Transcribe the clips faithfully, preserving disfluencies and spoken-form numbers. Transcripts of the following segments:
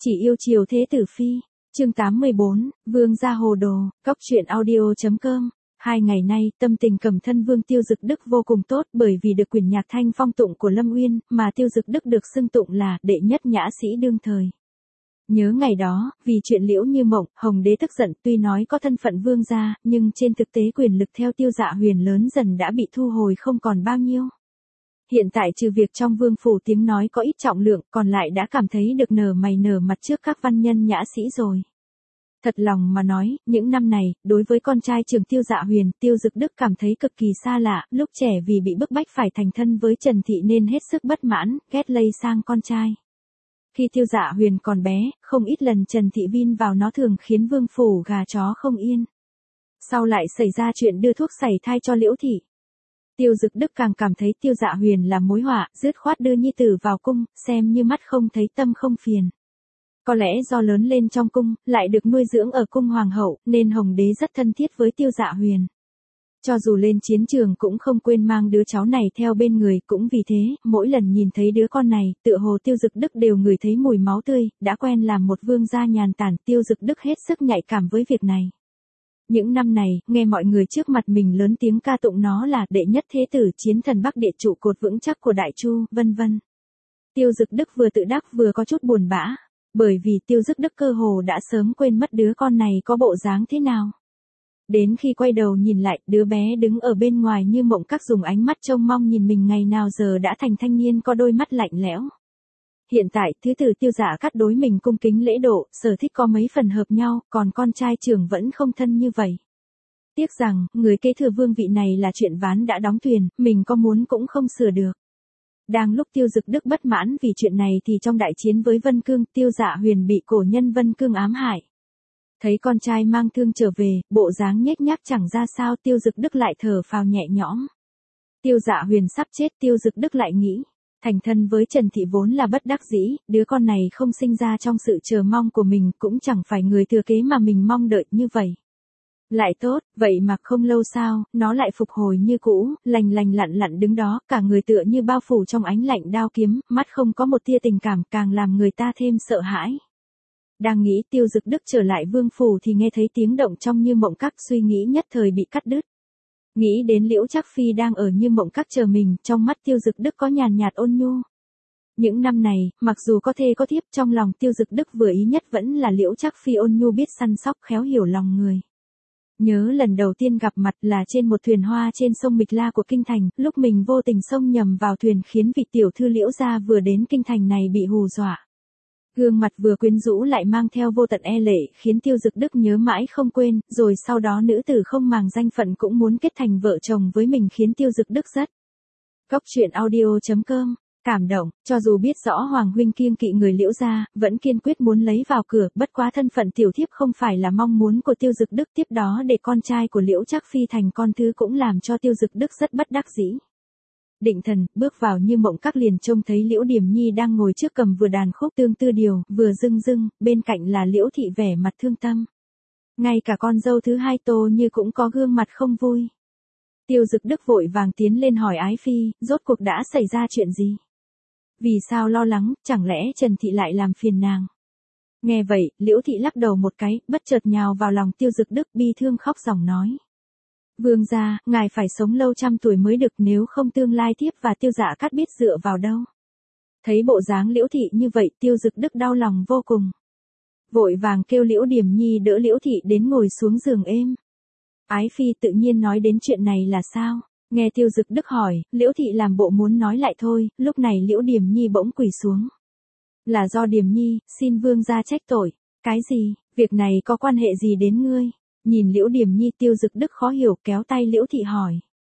Chỉ yêu chiều thế tử phi. Chương tám mươi bốn, Vương gia hồ đồ, cóc truyện audio.com. Hai ngày nay, tâm tình Cẩm Thân Vương Tiêu Dực Đức vô cùng tốt, bởi vì được quyển nhạc thanh phong tụng của Lâm Uyên, mà Tiêu Dực Đức được xưng tụng là đệ nhất nhã sĩ đương thời. Nhớ ngày đó, vì chuyện Liễu Như Mộng, Hồng Đế tức giận, tuy nói có thân phận vương gia, nhưng trên thực tế quyền lực theo Tiêu Dạ Huyền lớn dần đã bị thu hồi không còn bao nhiêu. Hiện tại trừ việc trong vương phủ tiếng nói có ít trọng lượng, còn lại đã cảm thấy được nở mày nở mặt trước các văn nhân nhã sĩ rồi. Thật lòng mà nói, những năm này, đối với con trai Trường Tiêu Dạ Huyền, Tiêu Dực Đức cảm thấy cực kỳ xa lạ, lúc trẻ vì bị bức bách phải thành thân với Trần Thị nên hết sức bất mãn, ghét lây sang con trai. Khi Tiêu Dạ Huyền còn bé, không ít lần Trần Thị vin vào nó thường khiến vương phủ gà chó không yên. Sau lại xảy ra chuyện đưa thuốc sảy thai cho Liễu Thị. Tiêu Dực Đức càng cảm thấy Tiêu Dạ Huyền là mối họa, dứt khoát đưa nhi tử vào cung, xem như mắt không thấy tâm không phiền. Có lẽ do lớn lên trong cung, lại được nuôi dưỡng ở cung hoàng hậu, nên Hồng Đế rất thân thiết với Tiêu Dạ Huyền. Cho dù lên chiến trường cũng không quên mang đứa cháu này theo bên người, cũng vì thế, mỗi lần nhìn thấy đứa con này, tựa hồ Tiêu Dực Đức đều ngửi thấy mùi máu tươi, đã quen làm một vương gia nhàn tản, Tiêu Dực Đức hết sức nhạy cảm với việc này. Những năm này, nghe mọi người trước mặt mình lớn tiếng ca tụng nó là đệ nhất thế tử, chiến thần Bắc Địa, trụ cột vững chắc của Đại Chu, vân vân. Tiêu Dực Đức vừa tự đắc vừa có chút buồn bã, bởi vì Tiêu Dực Đức cơ hồ đã sớm quên mất đứa con này có bộ dáng thế nào. Đến khi quay đầu nhìn lại, đứa bé đứng ở bên ngoài Như Mộng Các dùng ánh mắt trông mong nhìn mình ngày nào giờ đã thành thanh niên có đôi mắt lạnh lẽo. Hiện tại, thứ tử Tiêu Dạ Cát đối mình cung kính lễ độ, sở thích có mấy phần hợp nhau, còn con trai trưởng vẫn không thân như vậy. Tiếc rằng, người kế thừa vương vị này là chuyện ván đã đóng thuyền, mình có muốn cũng không sửa được. Đang lúc Tiêu Dực Đức bất mãn vì chuyện này thì trong đại chiến với Vân Cương, Tiêu Dạ Huyền bị cổ nhân Vân Cương ám hại. Thấy con trai mang thương trở về, bộ dáng nhếch nhác chẳng ra sao, Tiêu Dực Đức lại thở phào nhẹ nhõm. Tiêu Dạ Huyền sắp chết, Tiêu Dực Đức lại nghĩ, thành thân với Trần Thị vốn là bất đắc dĩ, đứa con này không sinh ra trong sự chờ mong của mình, cũng chẳng phải người thừa kế mà mình mong đợi như vậy. Lại tốt, vậy mà không lâu sau, nó lại phục hồi như cũ, lành lành lặn lặn đứng đó, cả người tựa như bao phủ trong ánh lạnh đao kiếm, mắt không có một tia tình cảm, càng làm người ta thêm sợ hãi. Đang nghĩ Tiêu Dực Đức trở lại vương phủ thì nghe thấy tiếng động trong Như Mộng Các, suy nghĩ nhất thời bị cắt đứt. Nghĩ đến Liễu Trác Phi đang ở Như Mộng Các chờ mình, trong mắt Tiêu Dực Đức có nhàn nhạt ôn nhu. Những năm này, mặc dù có thê có thiếp, trong lòng Tiêu Dực Đức vừa ý nhất vẫn là Liễu Trác Phi ôn nhu biết săn sóc khéo hiểu lòng người. Nhớ lần đầu tiên gặp mặt là trên một thuyền hoa trên sông Mịch La của Kinh Thành, lúc mình vô tình xông nhầm vào thuyền khiến vị tiểu thư Liễu gia vừa đến Kinh Thành này bị hù dọa. Gương mặt vừa quyến rũ lại mang theo vô tận e lệ, khiến Tiêu Dực Đức nhớ mãi không quên, rồi sau đó nữ tử không màng danh phận cũng muốn kết thành vợ chồng với mình khiến Tiêu Dực Đức rất. Cóc truyện audio.com, cảm động, cho dù biết rõ Hoàng huynh kiêng kỵ người Liễu gia, vẫn kiên quyết muốn lấy vào cửa, bất quá thân phận tiểu thiếp không phải là mong muốn của Tiêu Dực Đức, tiếp đó để con trai của Liễu Trác Phi thành con thứ cũng làm cho Tiêu Dực Đức rất bất đắc dĩ. Định thần, bước vào Như Mộng Các liền trông thấy Liễu Điềm Nhi đang ngồi trước cầm vừa đàn khúc tương tư điều, vừa dưng dưng, bên cạnh là Liễu Thị vẻ mặt thương tâm. Ngay cả con dâu thứ hai Tô Như cũng có gương mặt không vui. Tiêu Dực Đức vội vàng tiến lên hỏi Ái Phi, rốt cuộc đã xảy ra chuyện gì? Vì sao lo lắng, chẳng lẽ Trần Thị lại làm phiền nàng? Nghe vậy, Liễu Thị lắc đầu một cái, bất chợt nhào vào lòng Tiêu Dực Đức bi thương khóc ròng nói. Vương gia, ngài phải sống lâu trăm tuổi mới được, nếu không tương lai thiếp và Tiêu Dạ Cát biết dựa vào đâu. Thấy bộ dáng Liễu Thị như vậy, Tiêu Dực Đức đau lòng vô cùng. Vội vàng kêu Liễu Điềm Nhi đỡ Liễu Thị đến ngồi xuống giường êm. Ái Phi tự nhiên nói đến chuyện này là sao? Nghe Tiêu Dực Đức hỏi, Liễu Thị làm bộ muốn nói lại thôi, lúc này Liễu Điềm Nhi bỗng quỳ xuống. Là do Điềm Nhi, xin vương gia trách tội. Cái gì, việc này có quan hệ gì đến ngươi? Nhìn Liễu Điềm Nhi, Tiêu Dực Đức khó hiểu, kéo tay Liễu Thị hỏi.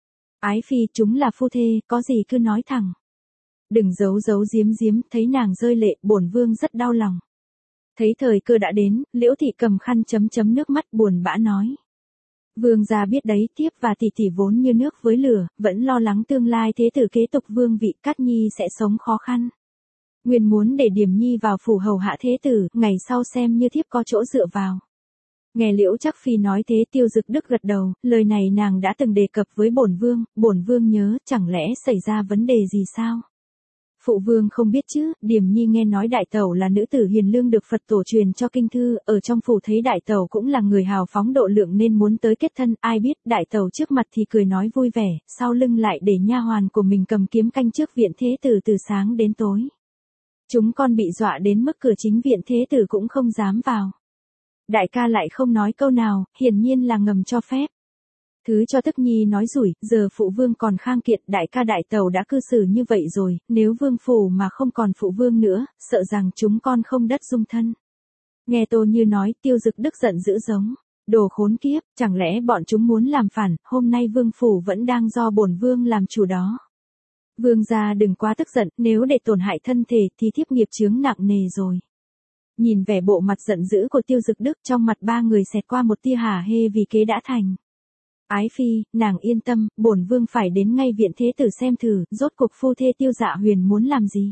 Ái Phi, chúng là phu thê, có gì cứ nói thẳng. Đừng giấu giấu giếm giếm, thấy nàng rơi lệ, bổn vương rất đau lòng. Thấy thời cơ đã đến, Liễu Thị cầm khăn chấm chấm nước mắt buồn bã nói. Vương gia biết đấy, thiếp và tỷ tỷ vốn như nước với lửa, vẫn lo lắng tương lai thế tử kế tục vương vị, Cát Nhi sẽ sống khó khăn. Nguyên muốn để Điềm Nhi vào phủ hầu hạ thế tử, ngày sau xem như thiếp có chỗ dựa vào. Nghe Liễu Trác Phi nói thế, Tiêu Dực Đức gật đầu, lời này nàng đã từng đề cập với bổn vương, bổn vương nhớ, chẳng lẽ xảy ra vấn đề gì sao? Phụ vương không biết chứ, Điềm Nhi nghe nói đại tẩu là nữ tử hiền lương được Phật tổ truyền cho kinh thư, ở trong phủ thấy đại tẩu cũng là người hào phóng độ lượng nên muốn tới kết thân, ai biết đại tẩu trước mặt thì cười nói vui vẻ, sau lưng lại để nha hoàn của mình cầm kiếm canh trước viện thế tử từ sáng đến tối. Chúng con bị dọa đến mức cửa chính viện thế tử cũng không dám vào. Đại ca lại không nói câu nào, hiển nhiên là ngầm cho phép. Thứ cho Tức Nhi nói rủi, giờ phụ vương còn khang kiện, đại ca đại tẩu đã cư xử như vậy rồi, nếu vương phủ mà không còn phụ vương nữa, sợ rằng chúng con không đất dung thân. Nghe Tô Như nói, Tiêu Dực Đức giận dữ giống, đồ khốn kiếp, chẳng lẽ bọn chúng muốn làm phản, hôm nay vương phủ vẫn đang do bổn vương làm chủ đó. Vương gia đừng quá tức giận, nếu để tổn hại thân thể thì thiếp nghiệp chướng nặng nề rồi. Nhìn vẻ bộ mặt giận dữ của Tiêu Dực Đức, trong mặt ba người xẹt qua một tia hả hê vì kế đã thành. Ái phi, nàng yên tâm, bổn vương phải đến ngay viện thế tử xem thử, rốt cuộc phu thê Tiêu Dạ Huyền muốn làm gì.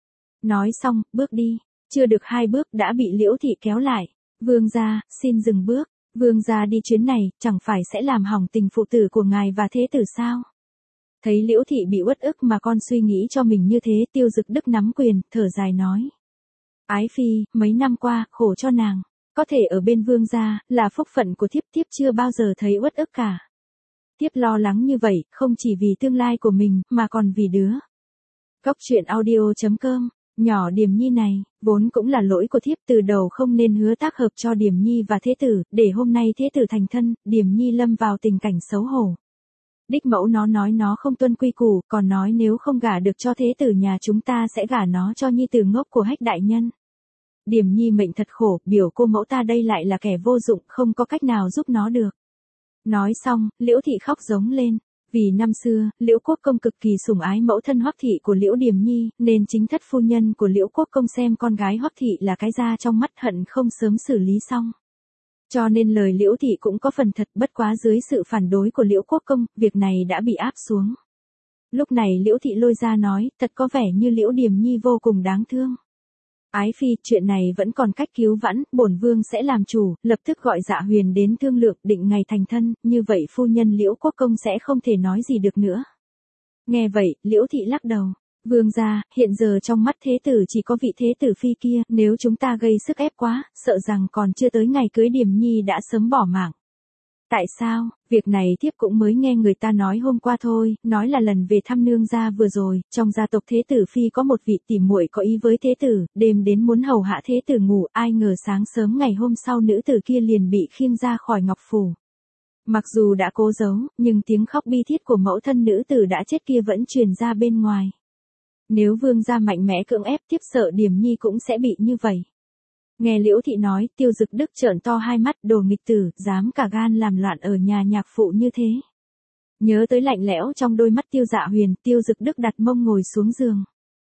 Nói xong, bước đi, chưa được hai bước đã bị Liễu thị kéo lại. Vương gia, xin dừng bước, vương gia đi chuyến này, chẳng phải sẽ làm hỏng tình phụ tử của ngài và thế tử sao? Thấy Liễu thị bị uất ức mà con suy nghĩ cho mình như thế, Tiêu Dực Đức nắm quyền, thở dài nói. Ái phi, mấy năm qua, khổ cho nàng, có thể ở bên vương gia, là phúc phận của thiếp, thiếp chưa bao giờ thấy uất ức cả. Thiếp lo lắng như vậy, không chỉ vì tương lai của mình, mà còn vì đứa. Cóc truyện audio chấm com, nhỏ Điềm Nhi này, vốn cũng là lỗi của thiếp, từ đầu không nên hứa tác hợp cho Điềm Nhi và thế tử, để hôm nay thế tử thành thân, Điềm Nhi lâm vào tình cảnh xấu hổ. Đích mẫu nó nói nó không tuân quy củ, còn nói nếu không gả được cho thế tử nhà chúng ta sẽ gả nó cho nhi tử ngốc của Hách đại nhân. Điềm Nhi mệnh thật khổ, biểu cô mẫu ta đây lại là kẻ vô dụng, không có cách nào giúp nó được. Nói xong, Liễu thị khóc giống lên, vì năm xưa, Liễu Quốc Công cực kỳ sủng ái mẫu thân Hoắc thị của Liễu Điềm Nhi, nên chính thất phu nhân của Liễu Quốc Công xem con gái Hoắc thị là cái da trong mắt, hận không sớm xử lý xong. Cho nên lời Liễu thị cũng có phần thật, bất quá dưới sự phản đối của Liễu Quốc Công, việc này đã bị áp xuống. Lúc này Liễu thị lôi ra nói, thật có vẻ như Liễu Điềm Nhi vô cùng đáng thương. Ái phi, chuyện này vẫn còn cách cứu vãn, bổn vương sẽ làm chủ, lập tức gọi Dạ Huyền đến thương lượng, định ngày thành thân, như vậy phu nhân Liễu Quốc Công sẽ không thể nói gì được nữa. Nghe vậy, Liễu thị lắc đầu. Vương gia, hiện giờ trong mắt thế tử chỉ có vị thế tử phi kia, nếu chúng ta gây sức ép quá, sợ rằng còn chưa tới ngày cưới Điềm Nhi đã sớm bỏ mạng. Tại sao, việc này thiếp cũng mới nghe người ta nói hôm qua thôi, nói là lần về thăm nương gia vừa rồi, trong gia tộc thế tử phi có một vị tỉ muội có ý với thế tử, đêm đến muốn hầu hạ thế tử ngủ, ai ngờ sáng sớm ngày hôm sau nữ tử kia liền bị khiêng ra khỏi ngọc phủ. Mặc dù đã cố giấu, nhưng tiếng khóc bi thiết của mẫu thân nữ tử đã chết kia vẫn truyền ra bên ngoài. Nếu vương gia mạnh mẽ cưỡng ép, tiếp sợ Điềm Nhi cũng sẽ bị như vậy. Nghe Liễu thị nói, Tiêu Dực Đức trợn to hai mắt, đồ nghịch tử, dám cả gan làm loạn ở nhà nhạc phụ như thế. Nhớ tới lạnh lẽo trong đôi mắt Tiêu Dạ Huyền, Tiêu Dực Đức đặt mông ngồi xuống giường.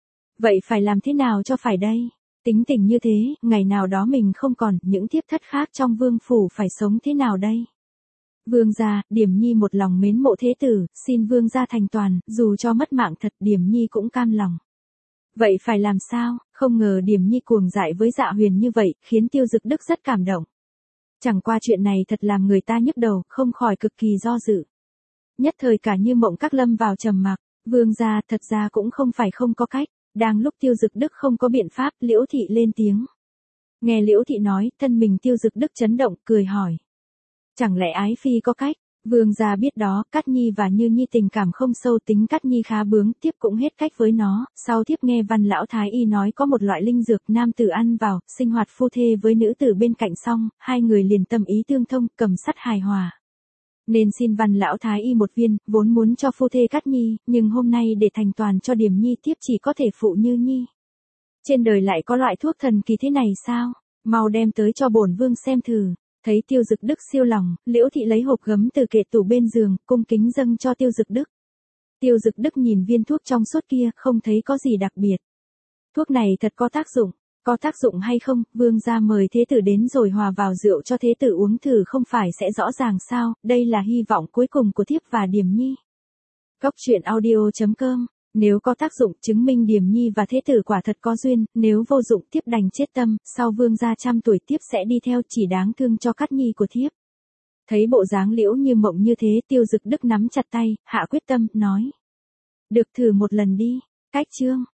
Vậy phải làm thế nào cho phải đây? Tính tình như thế, ngày nào đó mình không còn, những thiếp thất khác trong vương phủ phải sống thế nào đây? Vương gia, Điềm Nhi một lòng mến mộ thế tử, xin vương gia thành toàn, dù cho mất mạng thật, Điềm Nhi cũng cam lòng. Vậy phải làm sao? Không ngờ Điềm Nhi cuồng dại với Dạ Huyền như vậy, khiến Tiêu Dực Đức rất cảm động. Chẳng qua chuyện này thật làm người ta nhức đầu, không khỏi cực kỳ do dự. Nhất thời cả Như Mộng Các lâm vào trầm mặc, vương gia, thật ra cũng không phải không có cách. Đang lúc Tiêu Dực Đức không có biện pháp, Liễu thị lên tiếng. Nghe Liễu thị nói, thân mình Tiêu Dực Đức chấn động, cười hỏi. Chẳng lẽ ái phi có cách? Vương gia biết đó, Cát Nhi và Như Nhi tình cảm không sâu, tính Cát Nhi khá bướng, tiếp cũng hết cách với nó. Sau tiếp nghe Văn lão thái y nói có một loại linh dược nam tử ăn vào, sinh hoạt phu thê với nữ tử bên cạnh xong, hai người liền tâm ý tương thông, cầm sắt hài hòa. Nên xin Văn lão thái y một viên, vốn muốn cho phu thê Cát Nhi, nhưng hôm nay để thành toàn cho Điềm Nhi tiếp chỉ có thể phụ Như Nhi. Trên đời lại có loại thuốc thần kỳ thế này sao? Mau đem tới cho bổn vương xem thử. Thấy Tiêu Dực Đức siêu lòng, Liễu thị lấy hộp gấm từ kệ tủ bên giường, cung kính dâng cho Tiêu Dực Đức. Tiêu Dực Đức nhìn viên thuốc trong suốt kia, không thấy có gì đặc biệt. Thuốc này thật có tác dụng, có tác dụng hay không, vương gia mời thế tử đến rồi hòa vào rượu cho thế tử uống thử không phải sẽ rõ ràng sao, đây là hy vọng cuối cùng của thiếp và Điềm Nhi. Cóc truyện audio chấm com. Nếu có tác dụng, chứng minh Điềm Nhi và thế tử quả thật có duyên, nếu vô dụng thiếp đành chết tâm, sau vương gia trăm tuổi thiếp sẽ đi theo, chỉ đáng thương cho Cát Nhi của thiếp. Thấy bộ dáng Liễu Như Mộng như thế, Tiêu Dực Đức nắm chặt tay, hạ quyết tâm, nói. Được, thử một lần đi. Cách chương.